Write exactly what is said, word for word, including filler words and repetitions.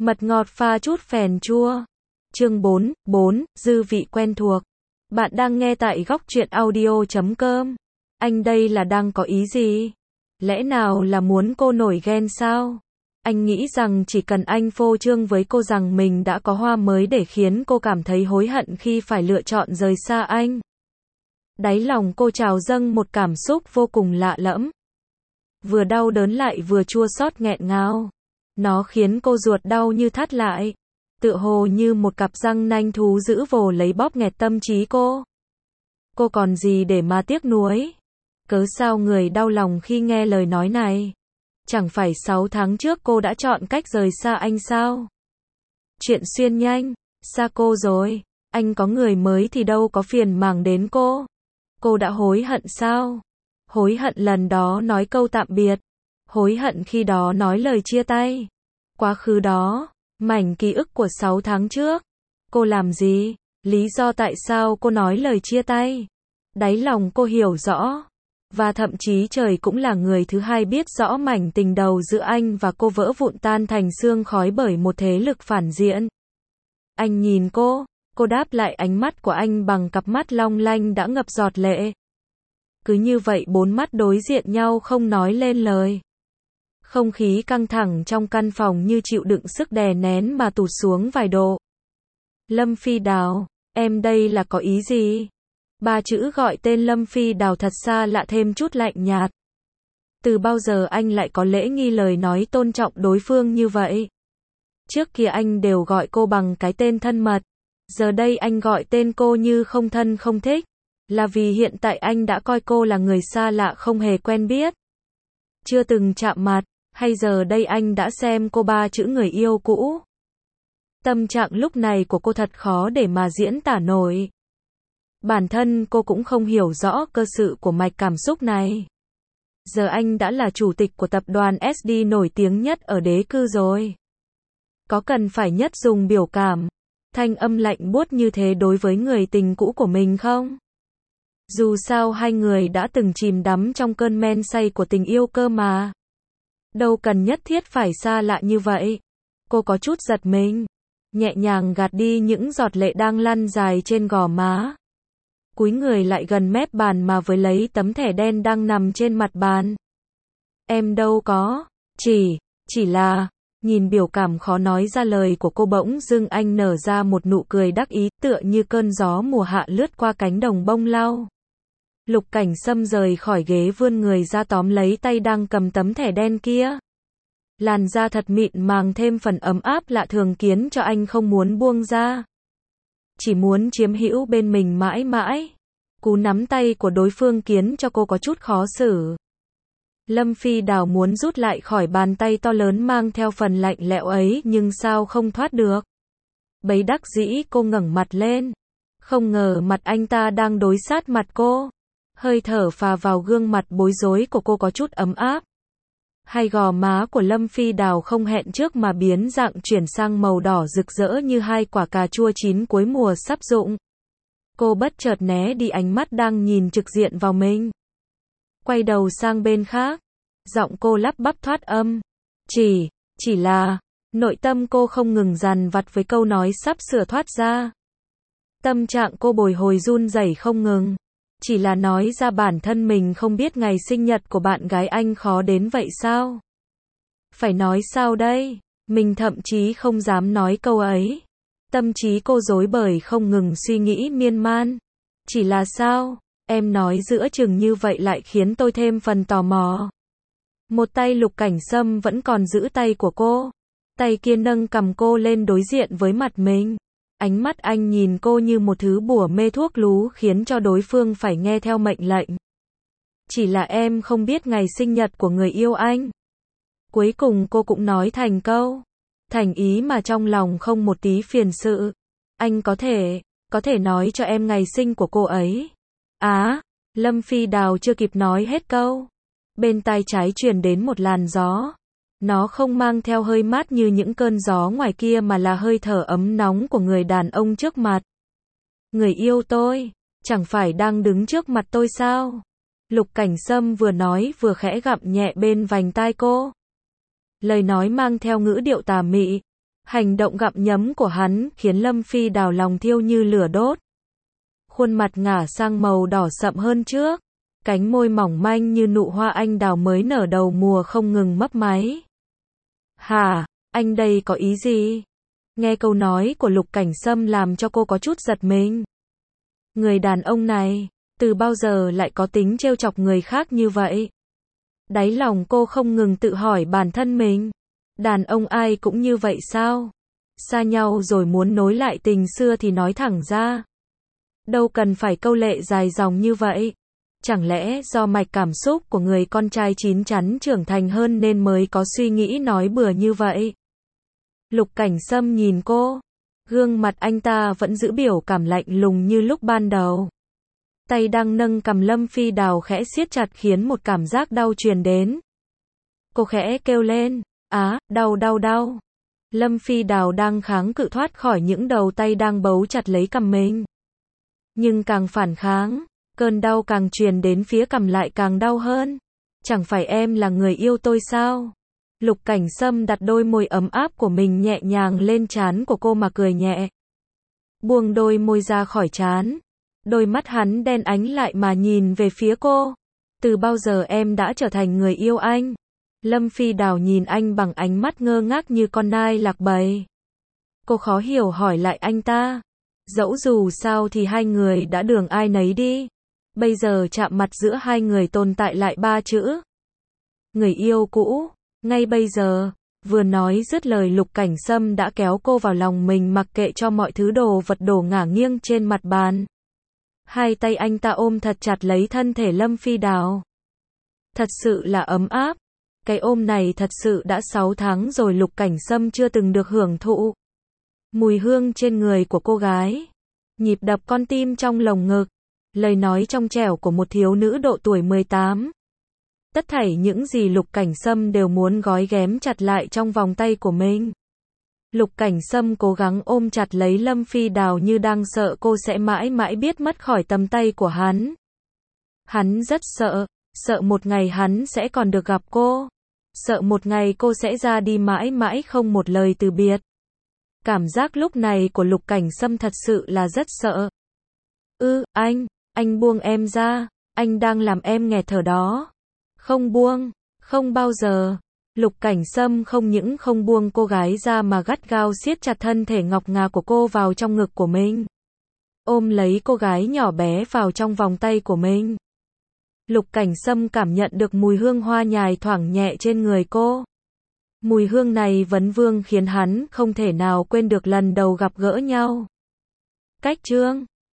Mật ngọt pha chút phèn chua. Chương bốn, bốn, dư vị quen thuộc. Bạn đang nghe tại góc truyện audio chấm com. Anh đây là đang có ý gì? Lẽ nào là muốn cô nổi ghen sao? Anh nghĩ rằng chỉ cần anh phô trương với cô rằng mình đã có hoa mới để khiến cô cảm thấy hối hận khi phải lựa chọn rời xa anh. Đáy lòng cô trào dâng một cảm xúc vô cùng lạ lẫm. Vừa đau đớn lại vừa chua xót nghẹn ngào. Nó khiến cô ruột đau như thắt lại. Tựa hồ như một cặp răng nanh thú dữ vồ lấy bóp nghẹt tâm trí cô. Cô còn gì để mà tiếc nuối? Cớ sao người đau lòng khi nghe lời nói này? Chẳng phải sáu tháng trước cô đã chọn cách rời xa anh sao? Chuyện xuyên nhanh, xa cô rồi, anh có người mới thì đâu có phiền màng đến cô. Cô đã hối hận sao? Hối hận lần đó nói câu tạm biệt. Hối hận khi đó nói lời chia tay. Quá khứ đó, mảnh ký ức của sáu tháng trước. Cô làm gì? Lý do tại sao cô nói lời chia tay? Đáy lòng cô hiểu rõ. Và thậm chí trời cũng là người thứ hai biết rõ mảnh tình đầu giữa anh và cô vỡ vụn tan thành sương khói bởi một thế lực phản diện. Anh nhìn cô, cô đáp lại ánh mắt của anh bằng cặp mắt long lanh đã ngập giọt lệ. Cứ như vậy bốn mắt đối diện nhau không nói lên lời. Không khí căng thẳng trong căn phòng như chịu đựng sức đè nén mà tụt xuống vài độ. Lâm Phi Đào, em đây là có ý gì? Ba chữ gọi tên Lâm Phi Đào thật xa lạ thêm chút lạnh nhạt. Từ bao giờ anh lại có lễ nghi lời nói tôn trọng đối phương như vậy? Trước kia anh đều gọi cô bằng cái tên thân mật. Giờ đây anh gọi tên cô như không thân không thích. Là vì hiện tại anh đã coi cô là người xa lạ không hề quen biết. Chưa từng chạm mặt, hay giờ đây anh đã xem cô ba chữ người yêu cũ. Tâm trạng lúc này của cô thật khó để mà diễn tả nổi. Bản thân cô cũng không hiểu rõ cơ sự của mạch cảm xúc này. Giờ anh đã là chủ tịch của tập đoàn ét đê nổi tiếng nhất ở đế cư rồi. Có cần phải nhất dùng biểu cảm, thanh âm lạnh buốt như thế đối với người tình cũ của mình không? Dù sao hai người đã từng chìm đắm trong cơn men say của tình yêu cơ mà. Đâu cần nhất thiết phải xa lạ như vậy. Cô có chút giật mình, nhẹ nhàng gạt đi những giọt lệ đang lăn dài trên gò má. Cúi người lại gần mép bàn mà với lấy tấm thẻ đen đang nằm trên mặt bàn. Em đâu có, chỉ, chỉ là, nhìn biểu cảm khó nói ra lời của cô bỗng dưng anh nở ra một nụ cười đắc ý tựa như cơn gió mùa hạ lướt qua cánh đồng bông lau. Lục Cảnh Sâm rời khỏi ghế vươn người ra tóm lấy tay đang cầm tấm thẻ đen kia. Làn da thật mịn màng thêm phần ấm áp lạ thường khiến cho anh không muốn buông ra. Chỉ muốn chiếm hữu bên mình mãi mãi. Cú nắm tay của đối phương khiến cho cô có chút khó xử. Lâm Phi Đào muốn rút lại khỏi bàn tay to lớn mang theo phần lạnh lẽo ấy nhưng sao không thoát được. Bấy đắc dĩ cô ngẩng mặt lên. Không ngờ mặt anh ta đang đối sát mặt cô. Hơi thở phà vào gương mặt bối rối của cô có chút ấm áp. Hai gò má của Lâm Phi Đào không hẹn trước mà biến dạng chuyển sang màu đỏ rực rỡ như hai quả cà chua chín cuối mùa sắp rụng. Cô bất chợt né đi ánh mắt đang nhìn trực diện vào mình. Quay đầu sang bên khác. Giọng cô lắp bắp thoát âm. Chỉ, chỉ là, nội tâm cô không ngừng dằn vặt với câu nói sắp sửa thoát ra. Tâm trạng cô bồi hồi run rẩy không ngừng. Chỉ là nói ra bản thân mình không biết ngày sinh nhật của bạn gái anh khó đến vậy sao? Phải nói sao đây? Mình thậm chí không dám nói câu ấy. Tâm trí cô rối bời không ngừng suy nghĩ miên man. Chỉ là sao? Em nói giữa chừng như vậy lại khiến tôi thêm phần tò mò. Một tay Lục Cảnh Sâm vẫn còn giữ tay của cô. Tay kia nâng cầm cô lên đối diện với mặt mình. Ánh mắt anh nhìn cô như một thứ bùa mê thuốc lú khiến cho đối phương phải nghe theo mệnh lệnh. Chỉ là em không biết ngày sinh nhật của người yêu anh. Cuối cùng cô cũng nói thành câu. Thành ý mà trong lòng không một tí phiền sự. Anh có thể, có thể nói cho em ngày sinh của cô ấy. Á, Lâm Phi Đào chưa kịp nói hết câu. Bên tai trái truyền đến một làn gió. Nó không mang theo hơi mát như những cơn gió ngoài kia mà là hơi thở ấm nóng của người đàn ông trước mặt. Người yêu tôi, chẳng phải đang đứng trước mặt tôi sao? Lục Cảnh Sâm vừa nói vừa khẽ gặm nhẹ bên vành tai cô. Lời nói mang theo ngữ điệu tà mị. Hành động gặm nhấm của hắn khiến Lâm Phi Đào lòng thiêu như lửa đốt. Khuôn mặt ngả sang màu đỏ sậm hơn trước. Cánh môi mỏng manh như nụ hoa anh đào mới nở đầu mùa không ngừng mấp máy. Hả, anh đây có ý gì? Nghe câu nói của Lục Cảnh Sâm làm cho cô có chút giật mình. Người đàn ông này, từ bao giờ lại có tính trêu chọc người khác như vậy? Đáy lòng cô không ngừng tự hỏi bản thân mình. Đàn ông ai cũng như vậy sao? Xa nhau rồi muốn nối lại tình xưa thì nói thẳng ra. Đâu cần phải câu lệ dài dòng như vậy. Chẳng lẽ do mạch cảm xúc của người con trai chín chắn trưởng thành hơn nên mới có suy nghĩ nói bừa như vậy? Lục Cảnh Sâm nhìn cô. Gương mặt anh ta vẫn giữ biểu cảm lạnh lùng như lúc ban đầu. Tay đang nâng cằm Lâm Phi Đào khẽ siết chặt khiến một cảm giác đau truyền đến. Cô khẽ kêu lên. Á, đau đau đau. Lâm Phi Đào đang kháng cự thoát khỏi những đầu tay đang bấu chặt lấy cằm mình. Nhưng càng phản kháng, cơn đau càng truyền đến phía cằm lại càng đau hơn. Chẳng phải em là người yêu tôi sao? Lục Cảnh Sâm đặt đôi môi ấm áp của mình nhẹ nhàng lên trán của cô mà cười nhẹ. Buông đôi môi ra khỏi trán. Đôi mắt hắn đen ánh lại mà nhìn về phía cô. Từ bao giờ em đã trở thành người yêu anh? Lâm Phi Đào nhìn anh bằng ánh mắt ngơ ngác như con nai lạc bầy. Cô khó hiểu hỏi lại anh ta. Dẫu dù sao thì hai người đã đường ai nấy đi. Bây giờ chạm mặt giữa hai người tồn tại lại ba chữ. Người yêu cũ. Ngay bây giờ, vừa nói dứt lời Lục Cảnh Sâm đã kéo cô vào lòng mình mặc kệ cho mọi thứ đồ vật đổ ngả nghiêng trên mặt bàn. Hai tay anh ta ôm thật chặt lấy thân thể Lâm Phi Đào. Thật sự là ấm áp. Cái ôm này thật sự đã sáu tháng rồi Lục Cảnh Sâm chưa từng được hưởng thụ. Mùi hương trên người của cô gái. Nhịp đập con tim trong lồng ngực. Lời nói trong trẻo của một thiếu nữ độ tuổi mười tám. Tất thảy những gì Lục Cảnh Sâm đều muốn gói ghém chặt lại trong vòng tay của mình. Lục Cảnh Sâm cố gắng ôm chặt lấy Lâm Phi Đào như đang sợ cô sẽ mãi mãi biết mất khỏi tầm tay của hắn. Hắn rất sợ, sợ một ngày hắn sẽ còn được gặp cô. Sợ một ngày cô sẽ ra đi mãi mãi không một lời từ biệt. Cảm giác lúc này của Lục Cảnh Sâm thật sự là rất sợ. Ư, anh, anh buông em ra, anh đang làm em nghẹt thở đó. Không buông, không bao giờ. Lục Cảnh Sâm không những không buông cô gái ra mà gắt gao siết chặt thân thể ngọc ngà của cô vào trong ngực của mình. Ôm lấy cô gái nhỏ bé vào trong vòng tay của mình. Lục Cảnh Sâm cảm nhận được mùi hương hoa nhài thoảng nhẹ trên người cô. Mùi hương này vấn vương khiến hắn không thể nào quên được lần đầu gặp gỡ nhau. Cách chương